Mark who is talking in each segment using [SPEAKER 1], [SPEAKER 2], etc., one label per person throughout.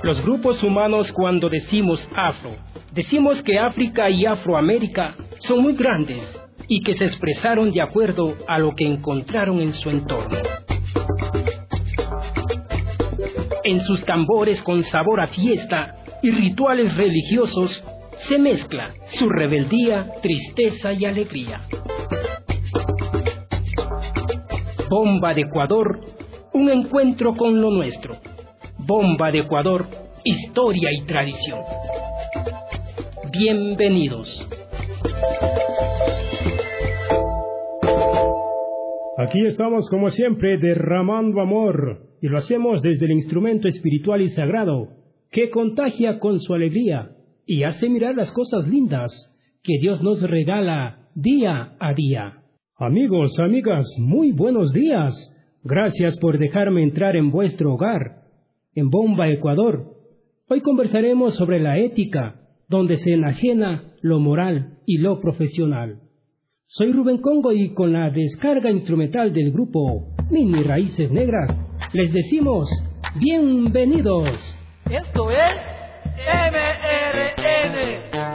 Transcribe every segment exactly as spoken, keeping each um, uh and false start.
[SPEAKER 1] Los grupos humanos, cuando decimos afro, decimos que África y Afroamérica son muy grandes y que se expresaron de acuerdo a lo que encontraron en su entorno. En sus tambores con sabor a fiesta y rituales religiosos se mezcla su rebeldía, tristeza y alegría. Bomba de Ecuador, un encuentro con lo nuestro. Bomba de Ecuador, historia y tradición. Bienvenidos.
[SPEAKER 2] Aquí estamos como siempre derramando amor y lo hacemos desde el instrumento espiritual y sagrado que contagia con su alegría y hace mirar las cosas lindas que Dios nos regala día a día. Amigos, amigas, muy buenos días. Gracias por dejarme entrar en vuestro hogar. En Bomba Ecuador, hoy conversaremos sobre la ética, donde se enajena lo moral y lo profesional. Soy Rubén Congo y con la descarga instrumental del grupo Mini Raíces Negras, les decimos bienvenidos.
[SPEAKER 3] Esto es M R N.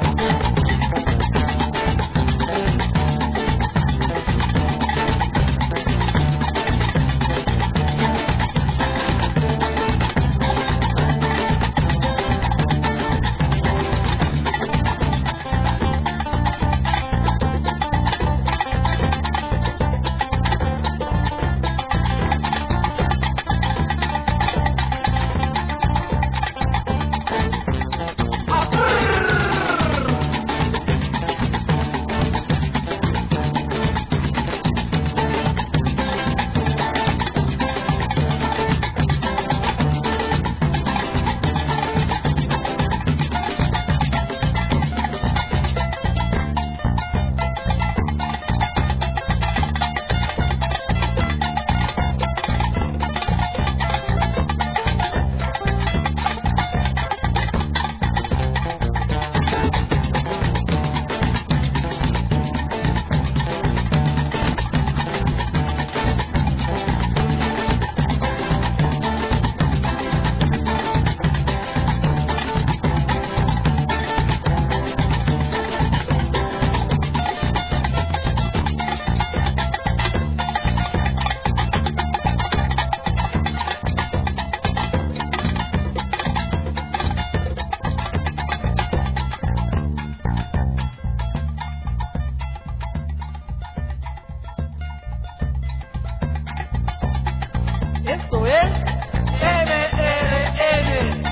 [SPEAKER 3] Esto es M R N.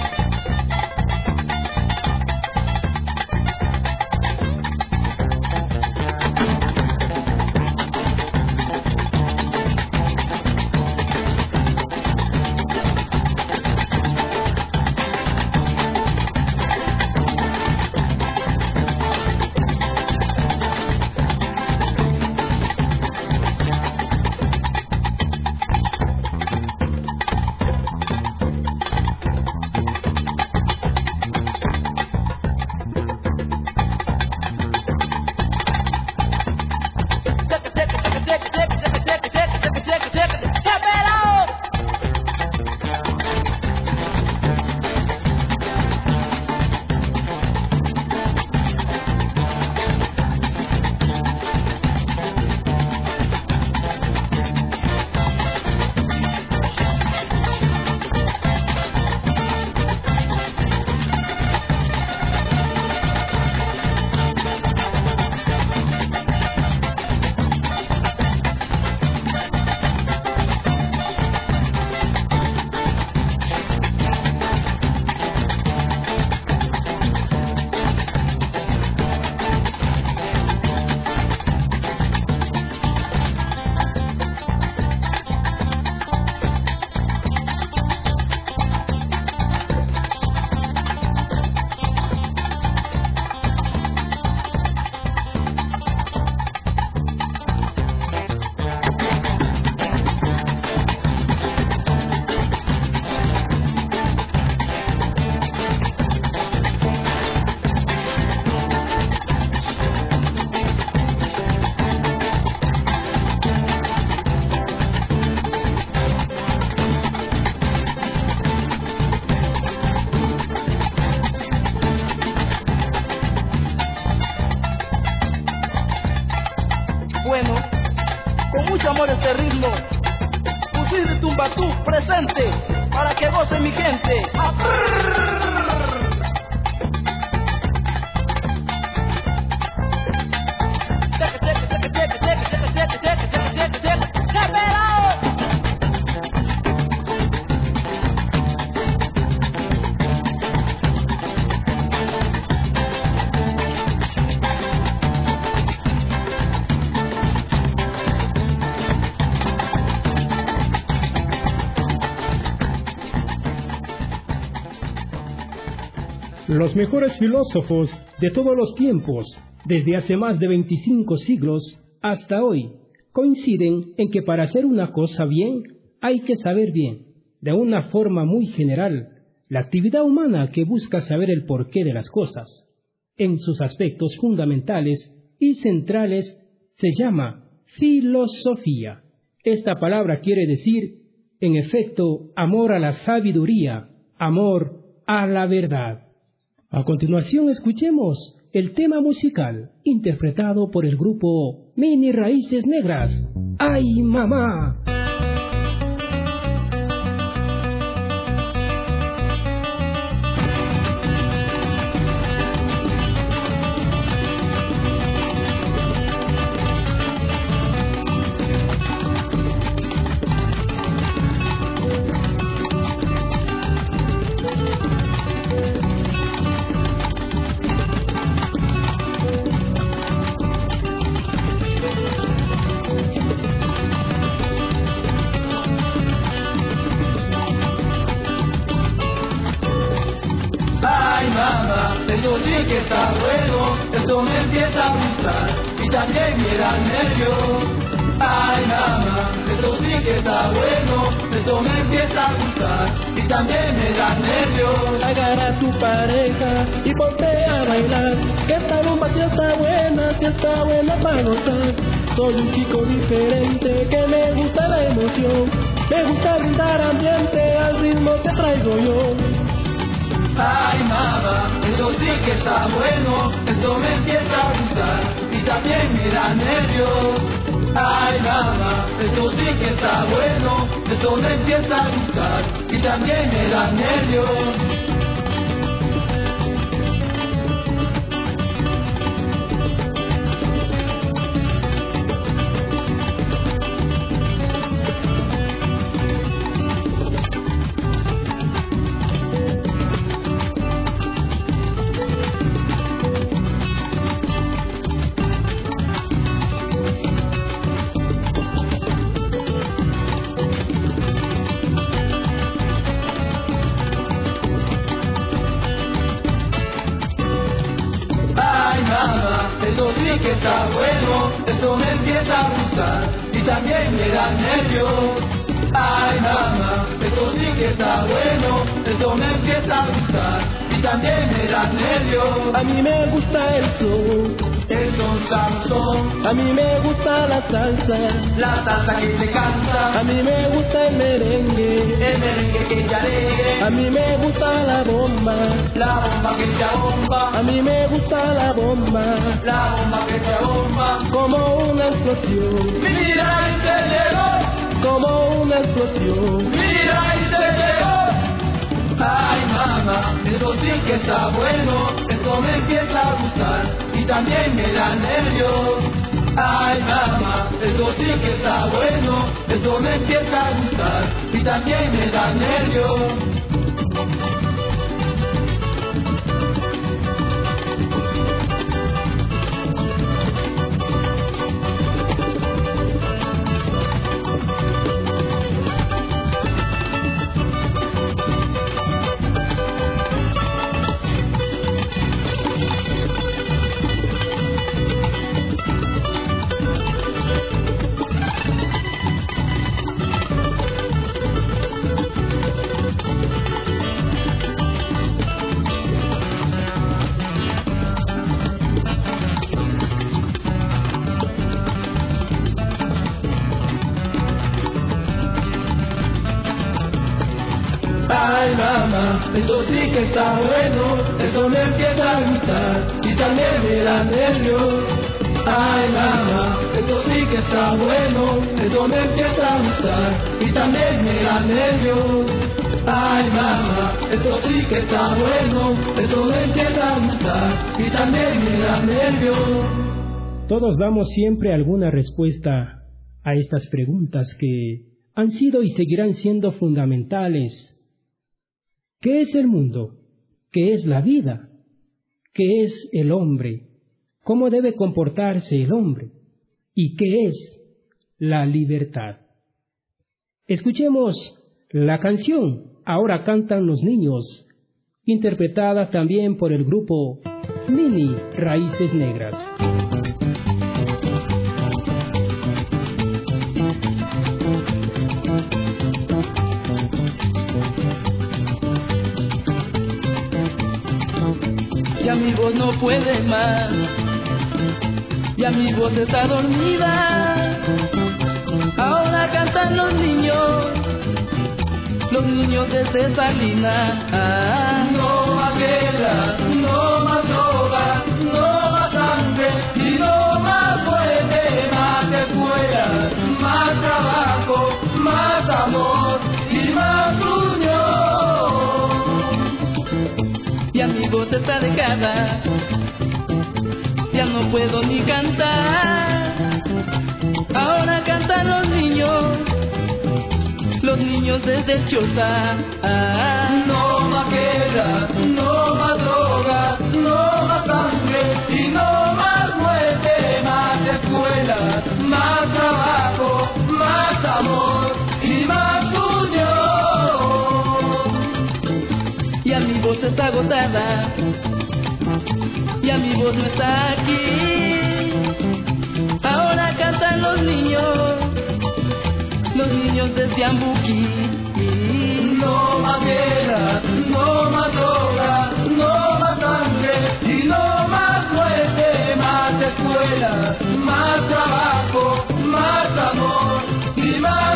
[SPEAKER 3] Tumbatú presente para que goce mi gente.
[SPEAKER 2] Los mejores filósofos de todos los tiempos, desde hace más de veinticinco siglos hasta hoy, coinciden en que para hacer una cosa bien hay que saber bien. De una forma muy general, la actividad humana que busca saber el porqué de las cosas, en sus aspectos fundamentales y centrales, se llama filosofía. Esta palabra quiere decir, en efecto, amor a la sabiduría, amor a la verdad. A continuación escuchemos el tema musical interpretado por el grupo Mini Raíces Negras. ¡Ay, mamá!
[SPEAKER 3] Esto sí que está bueno, esto me empieza a gustar y también me da nervios. Ay mamá, esto sí que está bueno, esto me empieza a gustar y también me da nervios.
[SPEAKER 4] Agarra a tu pareja y ponte a bailar, que esta rumba sí está buena, sí está buena para gozar. Soy un chico diferente que me gusta la emoción, me gusta brindar ambiente al ritmo que traigo yo.
[SPEAKER 3] Ay mamá, esto sí que está bueno, esto me empieza a gustar y también me da nervios. Ay mamá, esto sí que está bueno, esto me empieza a gustar y también me da nervios. Esto sí que está bueno, esto me empieza a gustar y también me da nervios. Ay mamá, esto sí que está bueno, esto me empieza a gustar y también me da nervios.
[SPEAKER 4] A mí me gusta el soul,
[SPEAKER 3] el son Samson,
[SPEAKER 4] a mí me gusta la salsa,
[SPEAKER 3] la salsa que te canta,
[SPEAKER 4] a mí me gusta el merengue,
[SPEAKER 3] el merengue que te alegre,
[SPEAKER 4] a mí me gusta la bomba,
[SPEAKER 3] la bomba que te abomba,
[SPEAKER 4] a mí me gusta la bomba,
[SPEAKER 3] la bomba que te abomba,
[SPEAKER 4] como una explosión.
[SPEAKER 3] Mira y se llegó,
[SPEAKER 4] como una explosión.
[SPEAKER 3] Mira y se llegó. Ay mamá, esto sí que está bueno, esto me empieza a gustar y también me da nervios. Ay mamá, esto sí que está bueno, esto me empieza a gustar y también me da nervios. Ay mamá, esto sí que está bueno, eso me empieza a gustar y también me da nervios. Ay mamá, esto sí que está bueno, esto me empieza a gustar y también me da nervios. Ay mamá, esto sí que está bueno, esto me empieza a gustar y también me da nervios.
[SPEAKER 2] Todos damos siempre alguna respuesta a estas preguntas que han sido y seguirán siendo fundamentales. ¿Qué es el mundo? ¿Qué es la vida? ¿Qué es el hombre? ¿Cómo debe comportarse el hombre? ¿Y qué es la libertad? Escuchemos la canción Ahora cantan los niños, interpretada también por el grupo Mini Raíces Negras.
[SPEAKER 4] Ya mi voz no puede más, ya mi voz está dormida. Ahora cantan los niños, los niños desde Salinas.
[SPEAKER 3] No más guerra, no más droga, no más sangre y no más muerte, más escuela, más trabajo, más amor y más unión.
[SPEAKER 4] Ya mi voz está dejada, ya no puedo ni cantar. Ahora cantan los niños, los niños desde Choza.
[SPEAKER 3] No más guerra, no más droga, no más sangre y no más muerte, más escuela, más trabajo, más amor y más unión.
[SPEAKER 4] Ya mi voz está agotada, ya mi voz no está aquí. Ahora cantan los niños, los niños desde Ambuquí.
[SPEAKER 3] No más guerra, no más droga, no más sangre y no más muerte, más escuela, más trabajo, más amor y más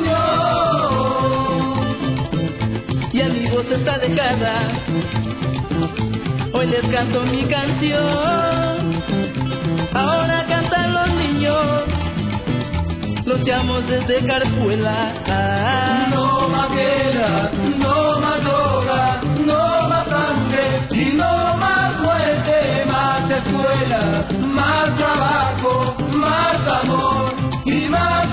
[SPEAKER 3] unión.
[SPEAKER 4] Ya mi voz está dejada, hoy les canto mi canción. Ahora cantan los niños, los llamo desde Carpuela.
[SPEAKER 3] No más guerra, no más droga, no más sangre y no más muerte, más escuela, más trabajo, más amor y más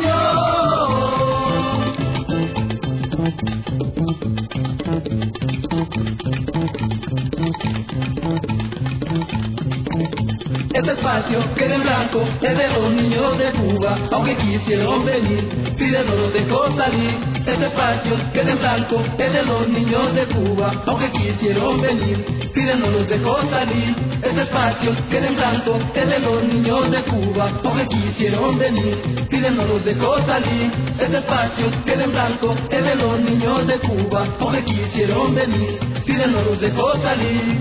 [SPEAKER 3] unión. Este espacio queda en blanco, es de los niños de Cuba, aunque quisieron venir, Fidel no los dejó salir. Este espacio queda en blanco, es de los niños de Cuba, aunque quisieron venir, Fidel no los dejó salir. Este espacio queda en blanco, es de los niños de Cuba, aunque quisieron venir, Fidel no los dejó salir. Este espacio queda en blanco, es de los niños de Cuba, aunque quisieron venir, Fidel no los dejó salir.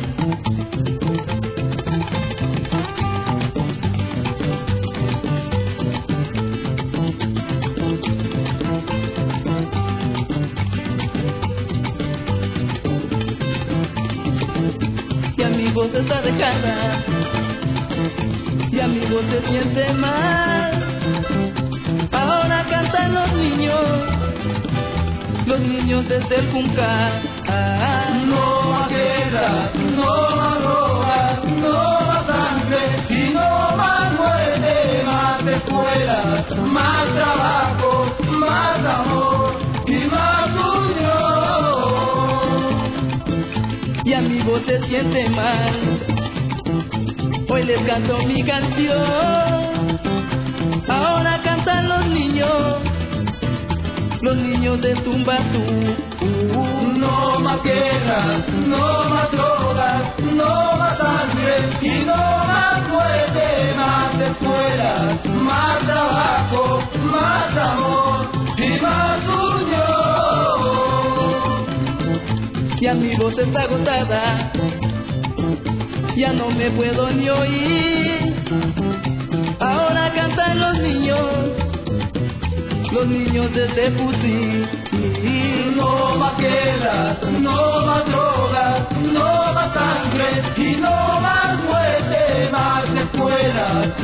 [SPEAKER 4] Mi voz está dejada, ya mi voz se siente mal. Ahora cantan los niños, los niños desde el Juncal.
[SPEAKER 3] No más guerra, no más droga, no más sangre y no más muerte, más escuela, más trabajo, más amor y más unión.
[SPEAKER 4] Ya mi voz se siente mal, hoy les canto mi canción. Ahora cantan los niños, los niños de Tumbatu.
[SPEAKER 3] No más guerra, no más drogas, no más sangre y no más muerte, más escuela, más trabajo, más amor y más unión.
[SPEAKER 4] Ya mi voz está agotada, ya no me puedo ni oír. Ahora cantan los niños, los niños desde Pusí.
[SPEAKER 3] No más guerra, no más droga, no más sangre y no más muerte, más escuela,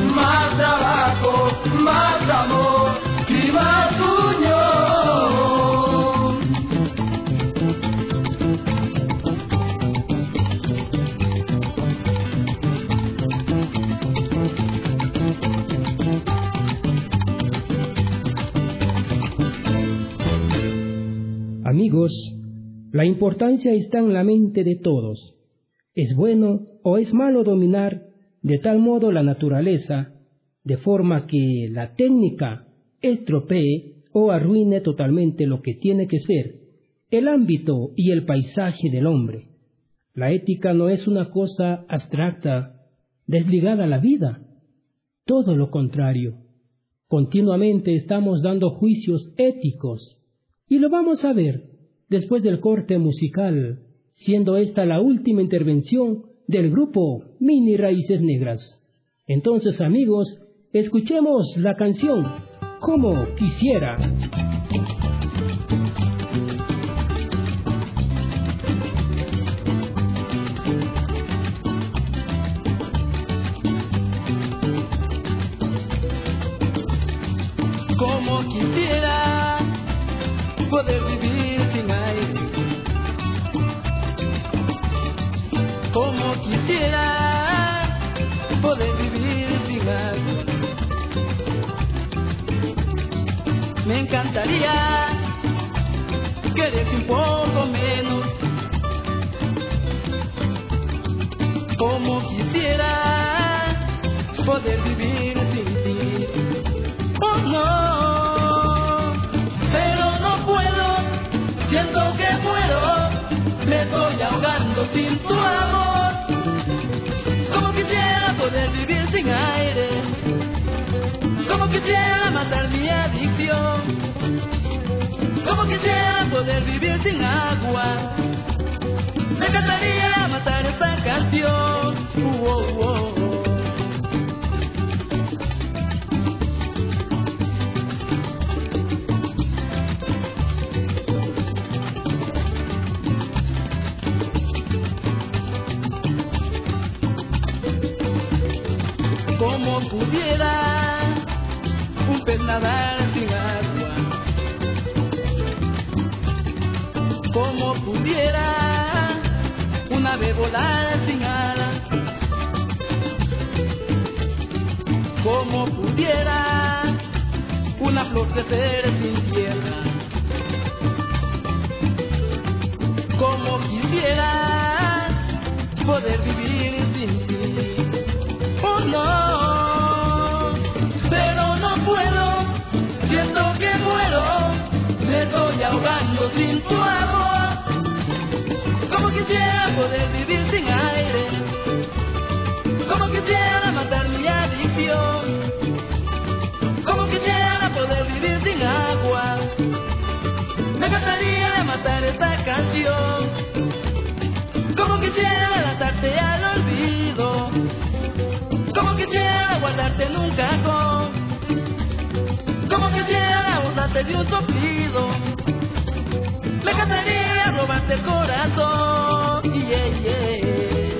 [SPEAKER 2] Amigos, la importancia está en la mente de todos. ¿Es bueno o es malo dominar de tal modo la naturaleza, de forma que la técnica estropee o arruine totalmente lo que tiene que ser el ámbito y el paisaje del hombre? La ética no es una cosa abstracta, desligada a la vida. Todo lo contrario. Continuamente estamos dando juicios éticos, y lo vamos a ver después del corte musical, siendo esta la última intervención del grupo Mini Raíces Negras. Entonces, amigos, escuchemos la canción Como Quisiera.
[SPEAKER 3] Como quisiera poder vivir sin aire, como quisiera poder vivir sin agua. Me encantaría quererte un poco menos, como quisiera poder vivir sin ti. Oh no, pero no puedo, siento que muero, me estoy ahogando sin tu amor. Como quisiera poder vivir sin aire, como quisiera matar mi adicción, como quisiera poder vivir sin agua. Me encantaría matar esta canción. Uh, oh, oh. Como pudiera un pez nadar sin agua, como pudiera un ave volar sin alas, como pudiera una flor crecer sin tierra, como quisiera poder vivir sin ti. Oh no, pero no puedo, siento que muero, me estoy ahogando sin tu amor. Como quisiera poder vivir sin aire, como quisiera matar mi adicción, como quisiera poder vivir sin agua. Me encantaría matar esta canción, como quisiera lanzarte al olvido, como quisiera guardarte en un cajón, como quisiera usarte de un soplido. Me encantaría robarte el corazón. Yeah, yeah.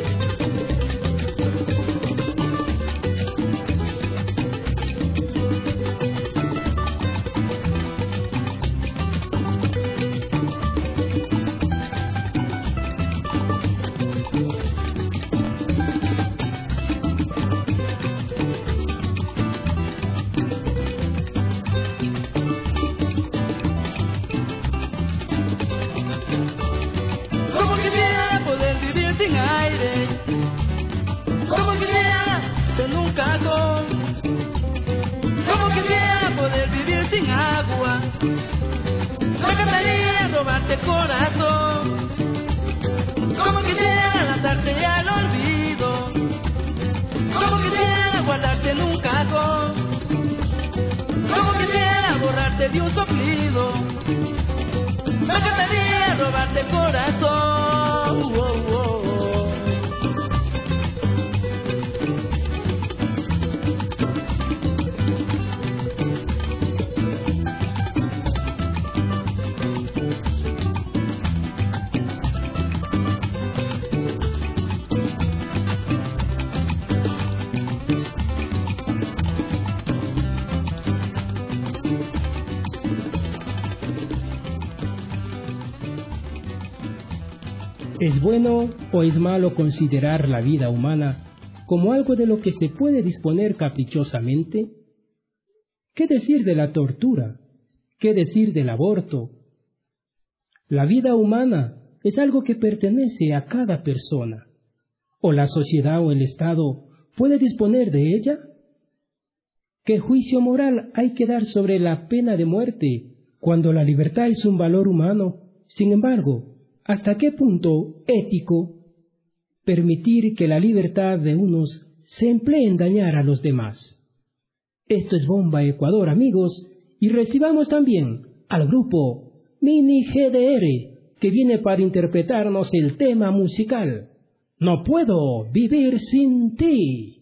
[SPEAKER 3] Sin aire, como quisiera en un cajón, como quisiera poder vivir sin agua. Me encantaría robarte el corazón, como quisiera lanzarte al olvido, como quisiera guardarte en un cajón, como quisiera borrarte de un soplido. Me encantaría robarte el corazón. Oh, oh, oh.
[SPEAKER 2] ¿Es bueno o es malo considerar la vida humana como algo de lo que se puede disponer caprichosamente? ¿Qué decir de la tortura? ¿Qué decir del aborto? La vida humana es algo que pertenece a cada persona. ¿O la sociedad o el Estado puede disponer de ella? ¿Qué juicio moral hay que dar sobre la pena de muerte cuando la libertad es un valor humano? Sin embargo, ¿hasta qué punto ético permitir que la libertad de unos se emplee en dañar a los demás? Esto es Bomba Ecuador, amigos, y recibamos también al grupo Mini G D R, que viene para interpretarnos el tema musical No puedo vivir sin ti.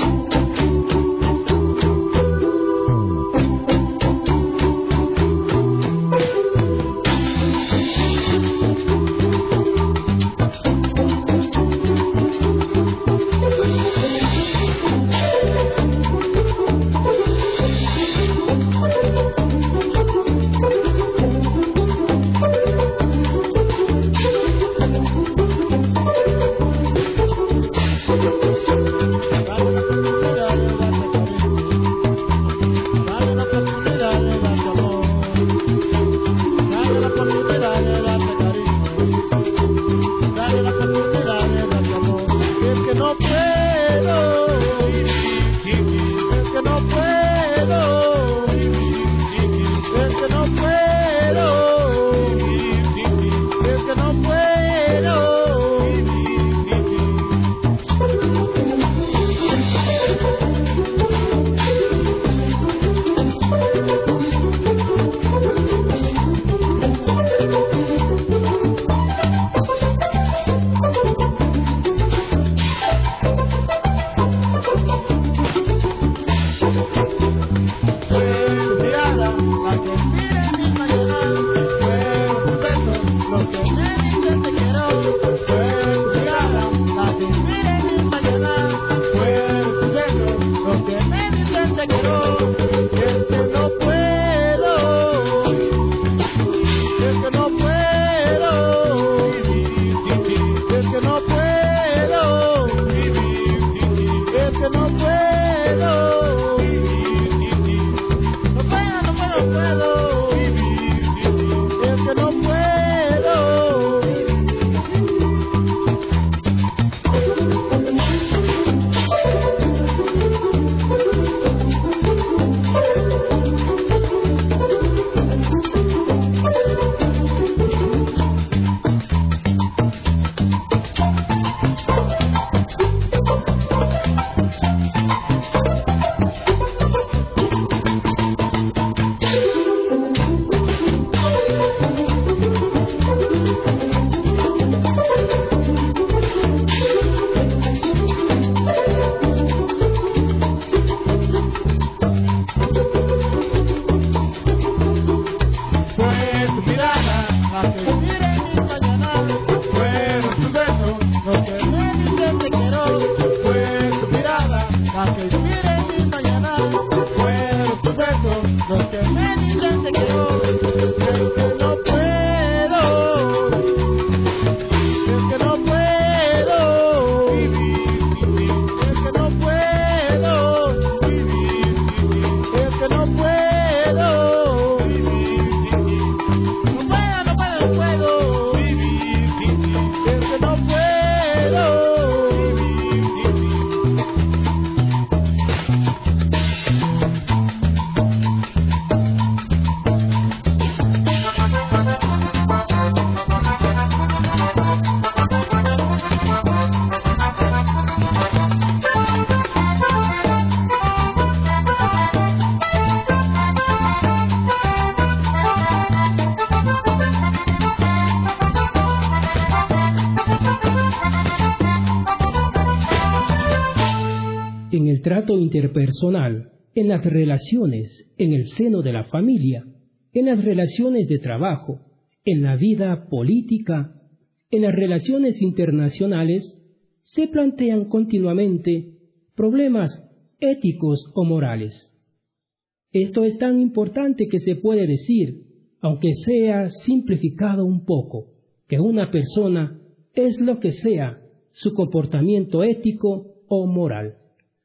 [SPEAKER 2] En el trato interpersonal, en las relaciones, en el seno de la familia, en las relaciones de trabajo, en la vida política, en las relaciones internacionales, se plantean continuamente problemas éticos o morales. Esto es tan importante que se puede decir, aunque sea simplificado un poco, que una persona es lo que sea su comportamiento ético o moral.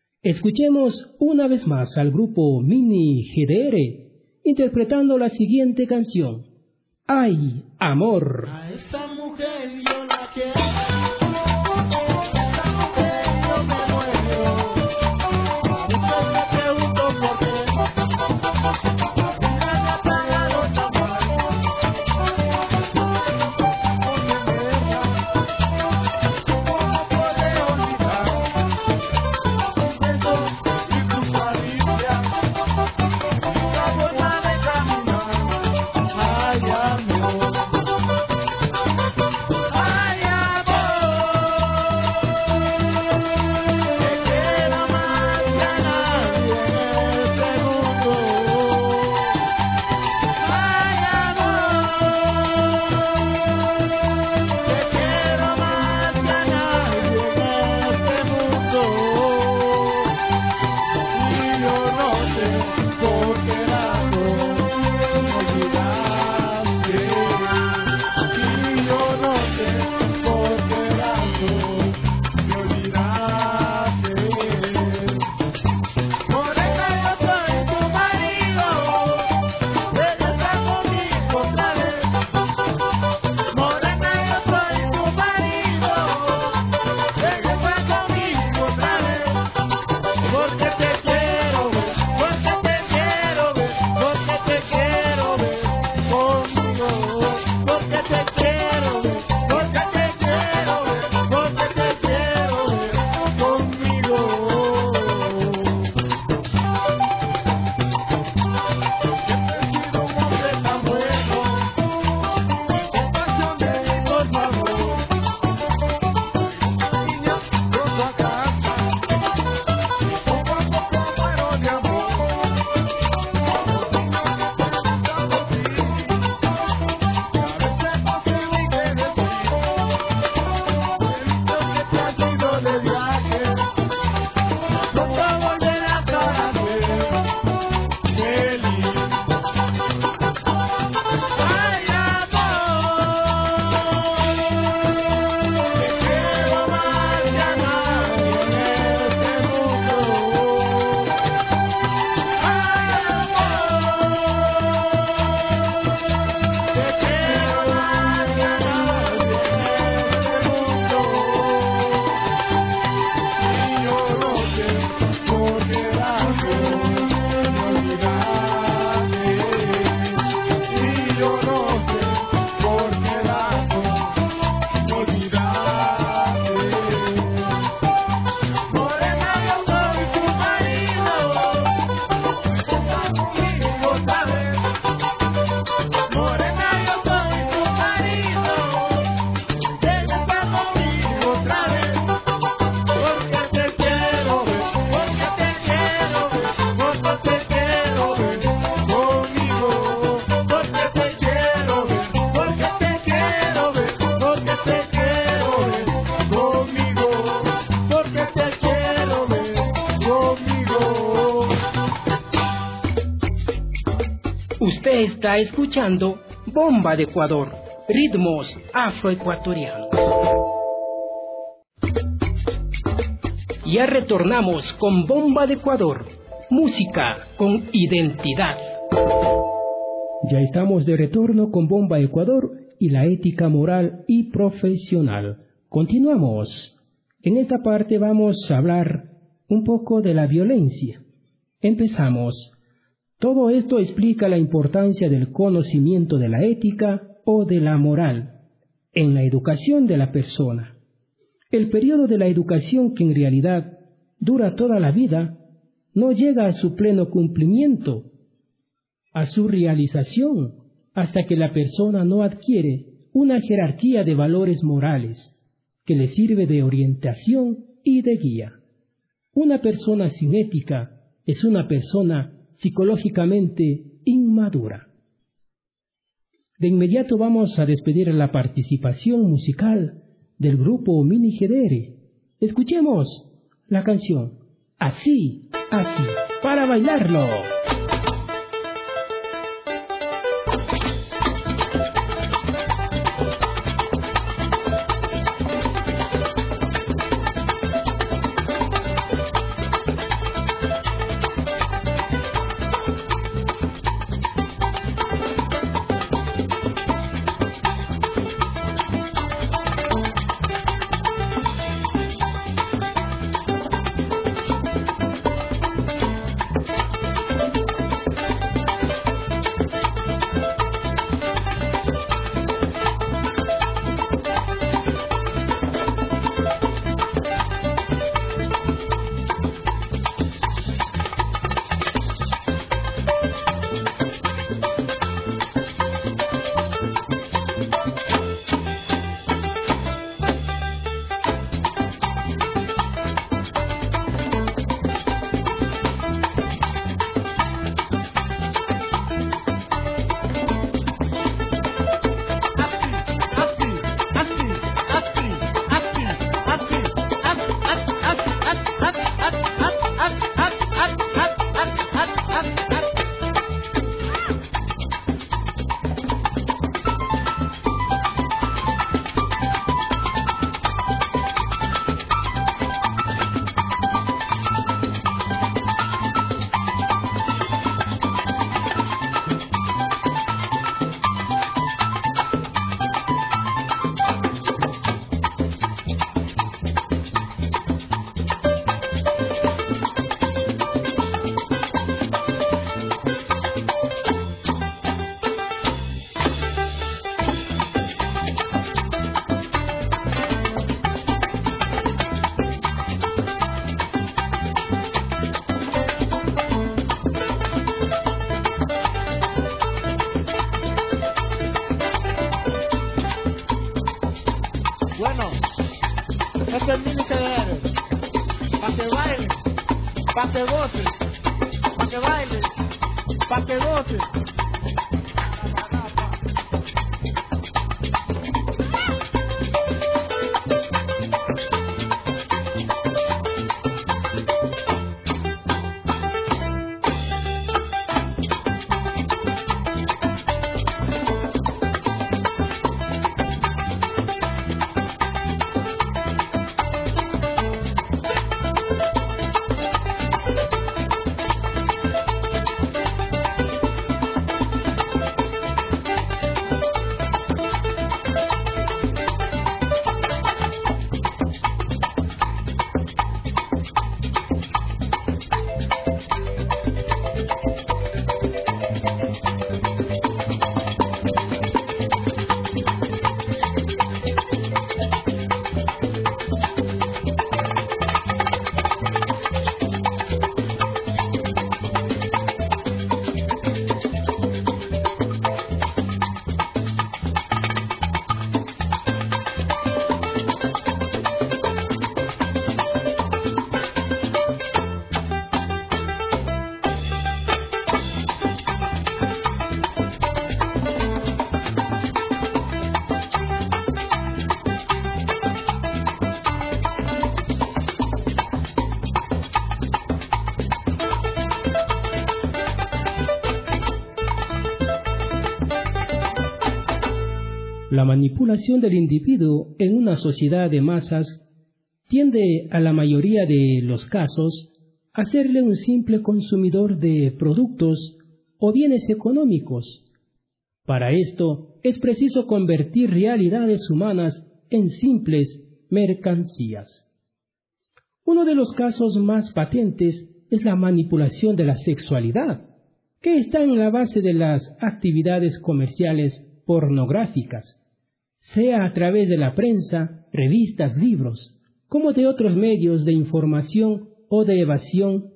[SPEAKER 2] Escuchemos una vez más al grupo Mini G D R interpretando la siguiente canción, ¡Ay, amor!
[SPEAKER 4] A esa mujer yo la quiero.
[SPEAKER 1] Usted está escuchando Bomba de Ecuador, ritmos afroecuatorianos. Ya retornamos con Bomba de Ecuador, música con identidad.
[SPEAKER 2] Ya estamos de retorno con Bomba Ecuador y la ética moral y profesional. Continuamos. En esta parte vamos a hablar un poco de la violencia. Empezamos. Todo esto explica la importancia del conocimiento de la ética o de la moral en la educación de la persona. El periodo de la educación, que en realidad dura toda la vida, no llega a su pleno cumplimiento, a su realización, hasta que la persona no adquiere una jerarquía de valores morales que le sirve de orientación y de guía. Una persona sin ética es una persona psicológicamente inmadura. De inmediato vamos a despedir la participación musical del grupo Mini G D R. Escuchemos la canción Así, Así, para bailarlo.
[SPEAKER 4] de mil ustedes, pa' que bailen, pa' que gocen, pa' que bailen, pa' que gocen.
[SPEAKER 2] La manipulación del individuo en una sociedad de masas tiende a la mayoría de los casos a hacerle un simple consumidor de productos o bienes económicos. Para esto es preciso convertir realidades humanas en simples mercancías. Uno de los casos más patentes es la manipulación de la sexualidad, que está en la base de las actividades comerciales pornográficas, sea a través de la prensa, revistas, libros, como de otros medios de información o de evasión.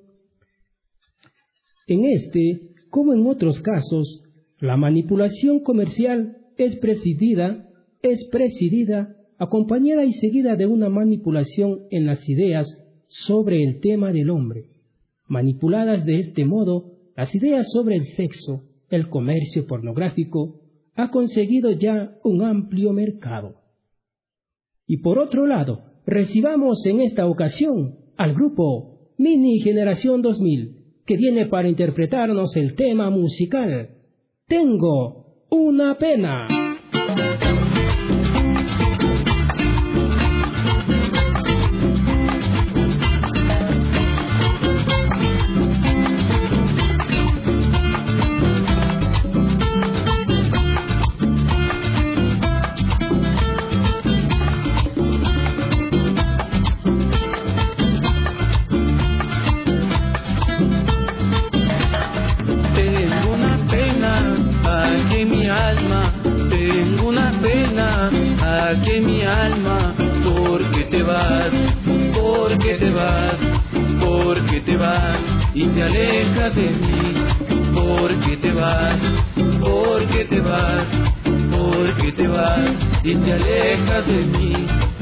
[SPEAKER 2] En este, como en otros casos, la manipulación comercial es presidida, es presidida, acompañada y seguida de una manipulación en las ideas sobre el tema del hombre. Manipuladas de este modo, las ideas sobre el sexo, el comercio pornográfico, ha conseguido ya un amplio mercado. Y por otro lado, recibamos en esta ocasión al grupo Mini Generación dos mil, que viene para interpretarnos el tema musical Tengo una pena.
[SPEAKER 3] Que mi alma, porque te vas, porque te vas, porque te vas y te alejas de mí, porque te vas, porque te vas, porque te vas y te alejas de mí.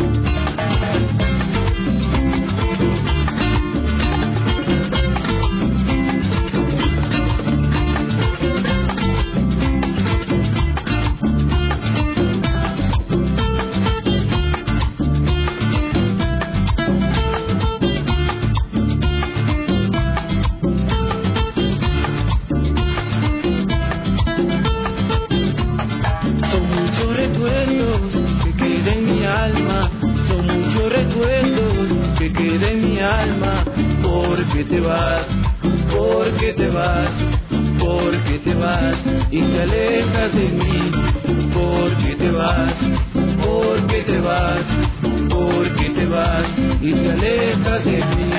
[SPEAKER 3] Porque te vas, porque te vas, porque te vas y te alejas de mí, porque te vas, porque te vas, porque te vas y te alejas de mí.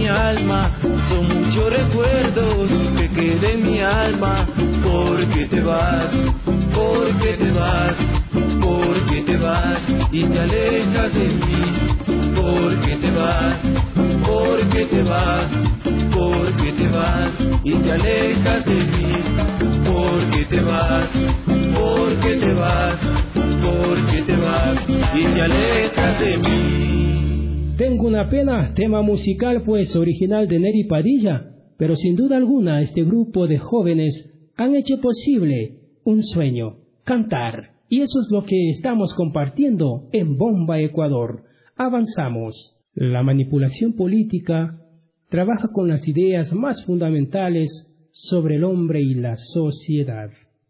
[SPEAKER 4] alma, son muchos recuerdos que quedan en mi alma. Porque te vas, porque te vas, porque te vas y te alejas de mí. Porque te vas, porque te vas, porque te vas y te alejas de mí. Porque te vas, porque te vas, porque te vas y te alejas de mí.
[SPEAKER 2] Tengo una pena, tema musical pues original de Nery Padilla, pero sin duda alguna este grupo de jóvenes han hecho posible un sueño, cantar, y eso es lo que estamos compartiendo en Bomba Ecuador. Avanzamos. La manipulación política trabaja con las ideas más fundamentales sobre el hombre y la sociedad.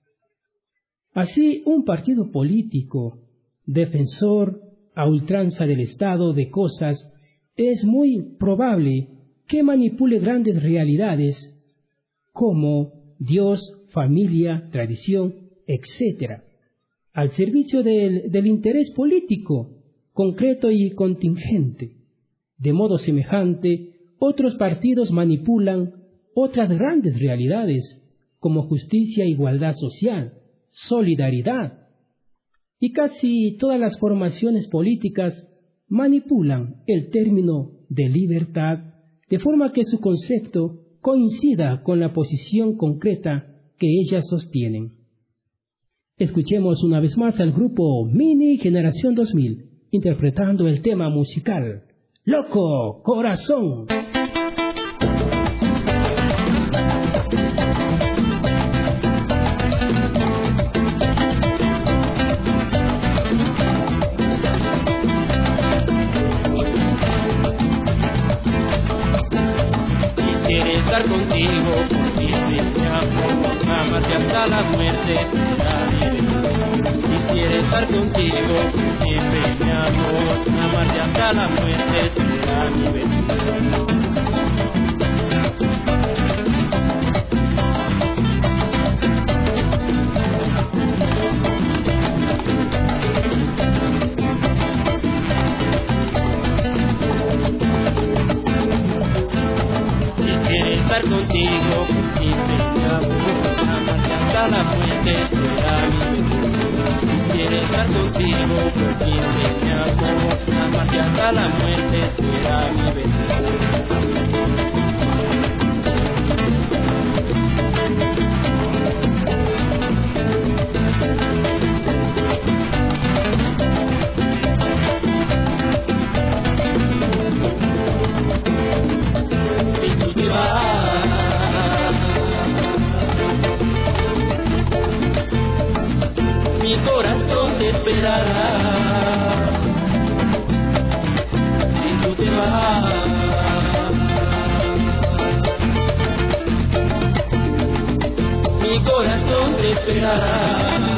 [SPEAKER 2] Así, un partido político, defensor a ultranza del estado de cosas, es muy probable que manipule grandes realidades como Dios, familia, tradición, etcétera, al servicio del, del interés político concreto y contingente. De modo semejante, otros partidos manipulan otras grandes realidades como justicia, igualdad social, solidaridad. Y casi todas las formaciones políticas manipulan el término de libertad de forma que su concepto coincida con la posición concreta que ellas sostienen. Escuchemos una vez más al grupo Mini Generación dos mil, interpretando el tema musical Loco Corazón.
[SPEAKER 4] Estar contigo por siempre, mi amor, amarte hasta la muerte será mi vida. Quisiera estar contigo por siempre, mi amor, amarte hasta la muerte será mi vida. Estar contigo por siempre, mi amor, amarte hasta la muerte será mi vida. Quisiera estar contigo por siempre, mi amor, amarte hasta la muerte será mi vida. Mi corazón te esperará. Si tú te vas, mi corazón te esperará.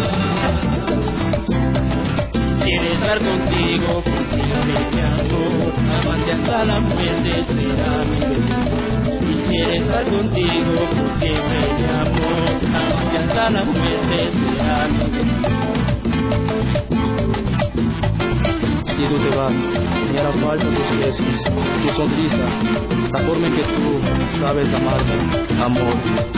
[SPEAKER 4] Quiero estar contigo por siempre, mi amor, amarte hasta la muerte será mi vida. Quisiera estar contigo por siempre, mi amor, amarte hasta la muerte será mi vida.
[SPEAKER 5] Si tú te vas, me hará falta tus besos, tu sonrisa, la forma en que tú sabes amarme, amor.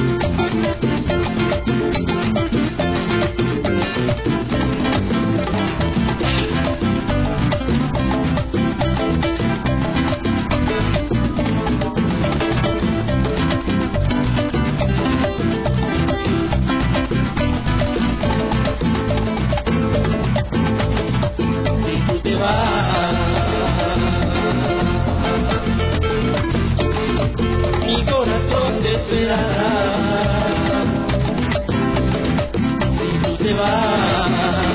[SPEAKER 4] Mi corazón te esperará. Si tú te vas,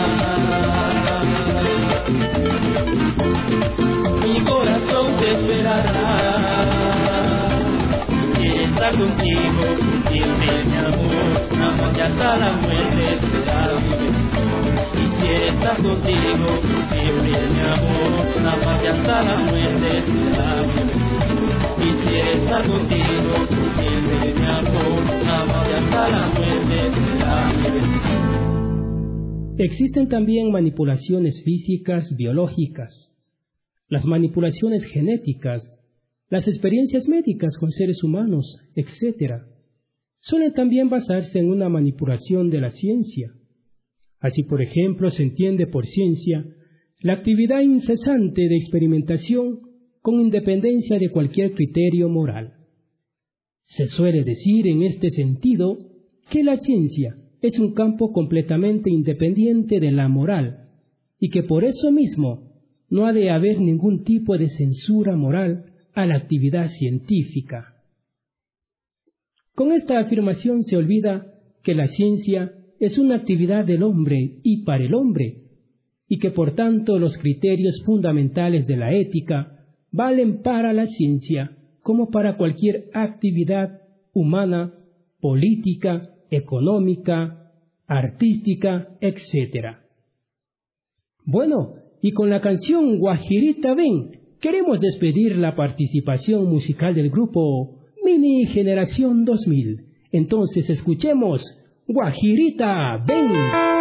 [SPEAKER 4] mi corazón te esperará. Quiero estar contigo siempre, mi amor, amarte hasta la muerte será mi bendición. Quisiera estar contigo siempre, mi amor, amarte hasta la muerte será mi bendición. Quisiera estar contigo siempre, mi amor, amarte hasta la muerte será mi bendición.
[SPEAKER 2] Existen también manipulaciones físicas, biológicas. Las manipulaciones genéticas las experiencias médicas con seres humanos, etcétera, suelen también basarse en una manipulación de la ciencia. Así, por ejemplo, se entiende por ciencia la actividad incesante de experimentación con independencia de cualquier criterio moral. Se suele decir en este sentido que la ciencia es un campo completamente independiente de la moral y que por eso mismo no ha de haber ningún tipo de censura moral a la actividad científica. Con esta afirmación se olvida que la ciencia es una actividad del hombre y para el hombre, y que por tanto los criterios fundamentales de la ética valen para la ciencia como para cualquier actividad humana, política, económica, artística, etcétera. Bueno, y con la canción Guajirita Ven, queremos despedir la participación musical del grupo Mini Generación dos mil. Entonces escuchemos Guajirita Ven.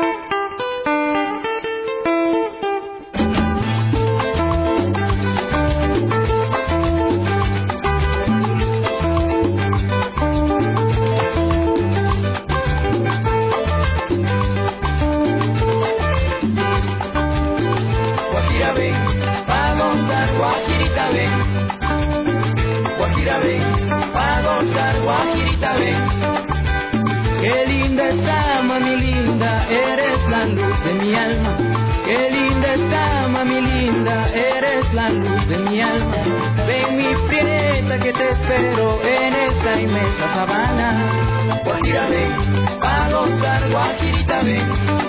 [SPEAKER 3] Qué linda está, mami linda, eres la luz de mi alma. Qué linda está, mami linda, eres la luz de mi alma. Ven mi prieta que te espero en esta inmensa sabana. Guajira ven, pa' gozar, guajirita ven.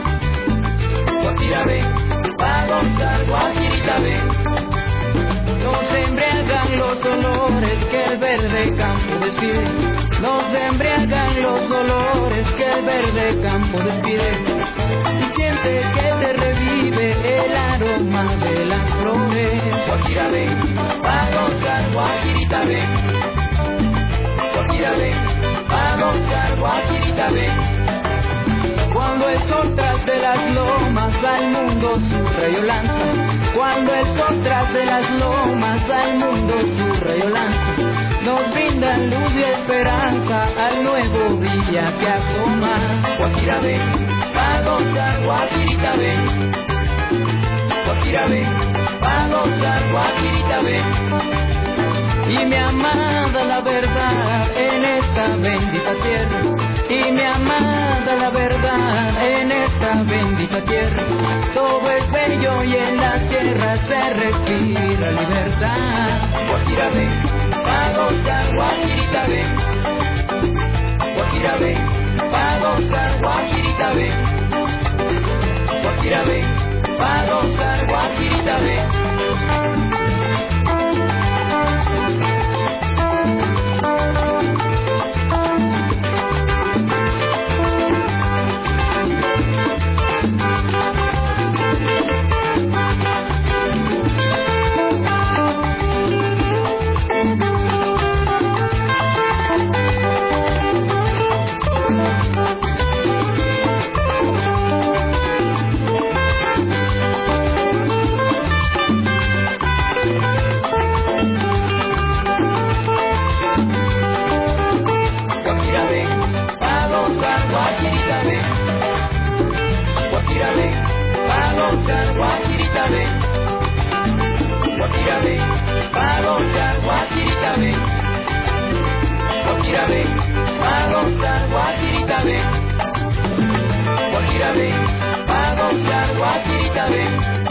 [SPEAKER 3] Guajira ven, pa' gozar, guajirita ven. Nos embriagan los olores que el verde campo despide. Nos embriagan los olores que el verde campo despide. Y siente que te revive el aroma de las flores. Guajira ven, pa' gozar, guajirita ven. Guajira ven, pa' gozar, guajirita ven. Cuando el sol tras de las lomas al mundo su rayo lanza. Cuando el sol tras de las lomas al mundo su rayo lanza. Nos brindan luz y esperanza al nuevo día que asoma. Guajira ven, pa' gozar, guajirita ven. Guajira ven, pa' gozar, guajirita ven. Y mi amada la verdad en esta bendita tierra. Y mi amada la verdad en esta bendita tierra. Todo es bello y en la sierra se respira libertad. Guajira ven, pa' gozar, guajirita ven. Guajira ven, pa' gozar, guajirita ven. Guajira ven, pa' gozar, guajirita ven. Guajirita ven, guajira ven, pa' gozar, guajirita ven. Guajira ven, pa' gozar, guajirita ven. Guajira ven, pa' gozar, guajirita ven.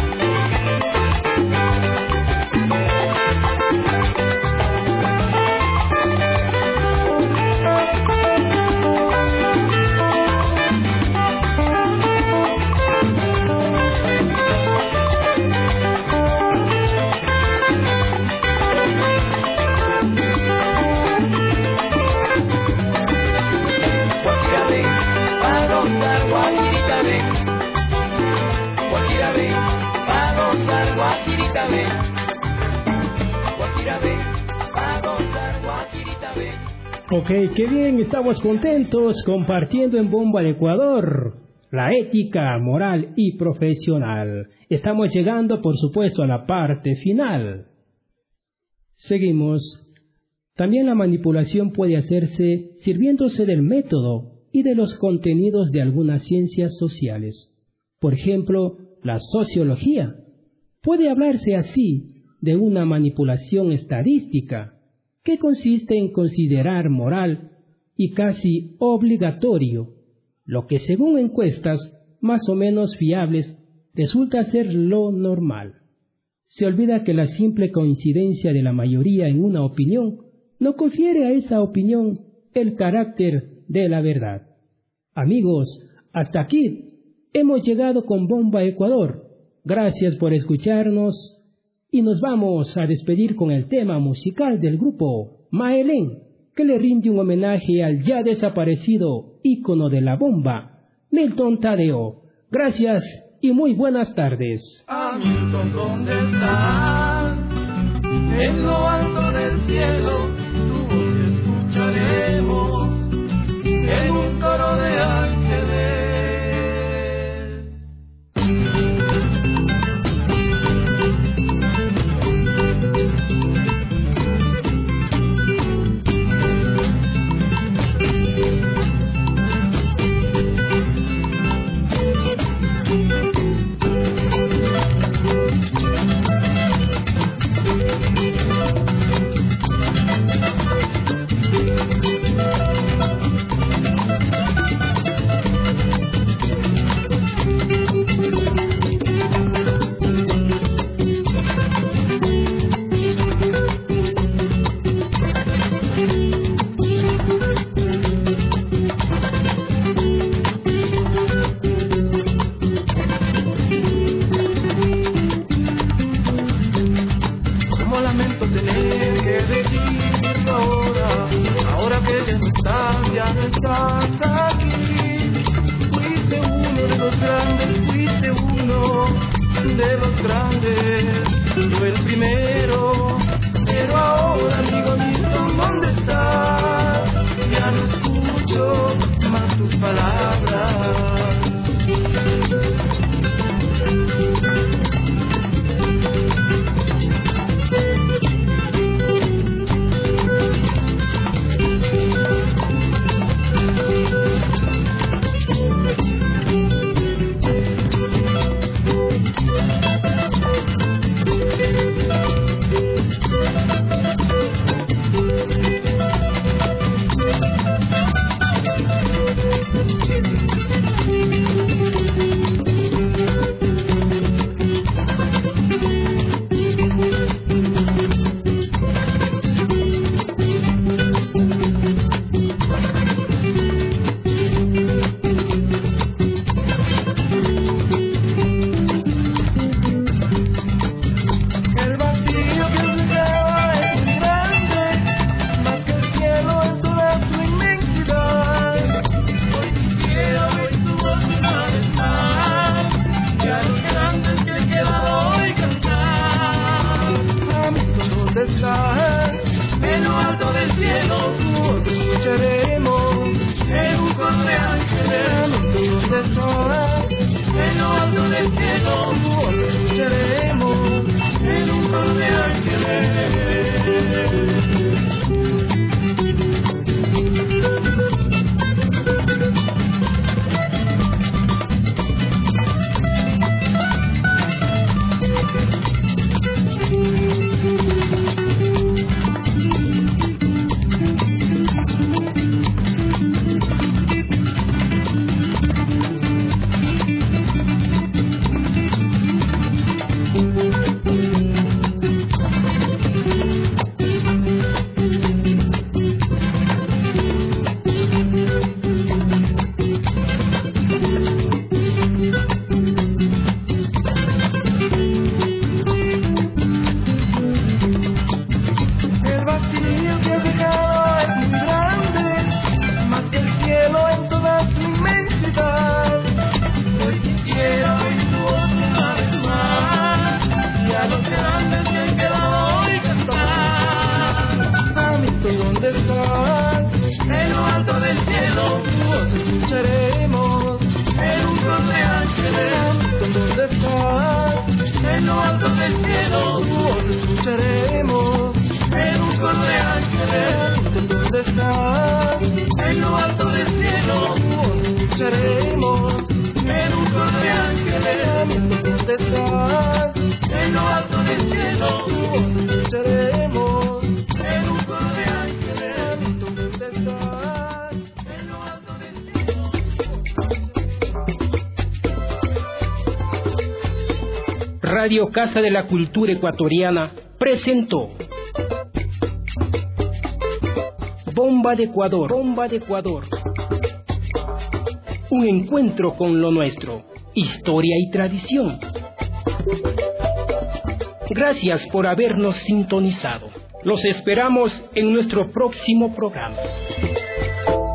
[SPEAKER 2] Ok, qué bien, estamos contentos compartiendo en Bomba de Ecuador la ética, moral y profesional. Estamos llegando, por supuesto, a la parte final. Seguimos. También la manipulación puede hacerse sirviéndose del método y de los contenidos de algunas ciencias sociales. Por ejemplo, la sociología. Puede hablarse así de una manipulación estadística, que consiste en considerar moral y casi obligatorio lo que según encuestas más o menos fiables resulta ser lo normal. Se olvida que la simple coincidencia de la mayoría en una opinión no confiere a esa opinión el carácter de la verdad. Amigos, hasta aquí hemos llegado con Bomba Ecuador. Gracias por escucharnos y nos vamos a despedir con el tema musical del grupo Maelén, que le rinde un homenaje al ya desaparecido ícono de la bomba, Milton Tadeo. Gracias y muy buenas tardes.
[SPEAKER 3] A Milton, ¿dónde estás? En lo alto del cielo, tu voz escucharemos en un coro de ángeles.
[SPEAKER 1] Radio Casa de la Cultura Ecuatoriana presentó Bomba de Ecuador, Bomba de Ecuador. Un encuentro con lo nuestro, historia y tradición. Gracias por habernos sintonizado. Los esperamos en nuestro próximo programa.